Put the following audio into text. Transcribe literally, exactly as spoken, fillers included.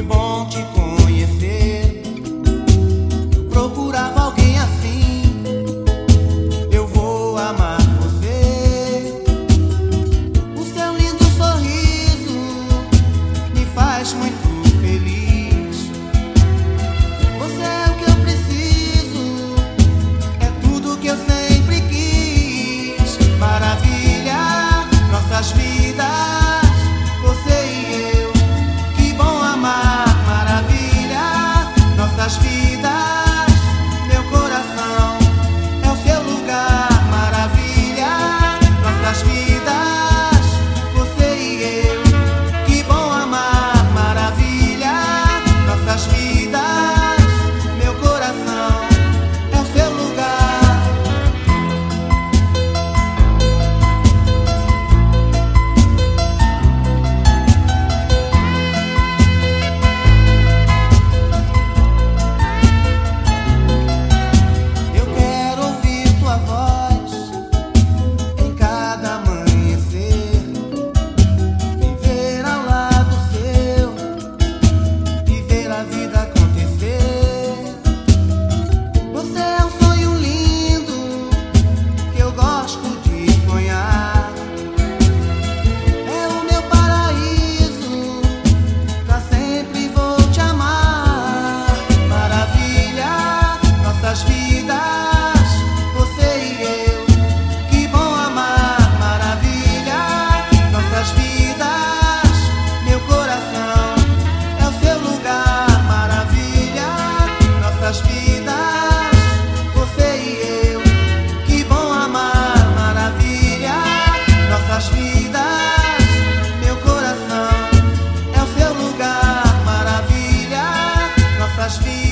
bom te conhecer. Eu procurava alguém assim. Eu vou amar você. O seu lindo sorriso me faz muito feliz. Você é o que eu preciso, é tudo que eu sempre quis. Maravilha, nossas vidas, você e eu. Que bom amar, maravilha, nossas vidas. Meu coração é o seu lugar, maravilha, nossas vidas, você e eu. Que bom amar, maravilha, nossas vidas. Meu coração é o seu lugar. Eu quero ouvir tua voz em cada amanhecer, viver ao lado seu e ver a vida acontecer. Você é um sonho lindo que eu gosto de sonhar. É o meu paraíso, pra sempre vou te amar. Maravilha, nossas vidas, você e eu. Que bom amar, maravilha, nossas vidas. Meu coração é o seu lugar, maravilha, nossas vidas, você e eu. Que bom amar, maravilha, nossas vidas. Meu coração é o seu lugar, maravilha, nossas vidas.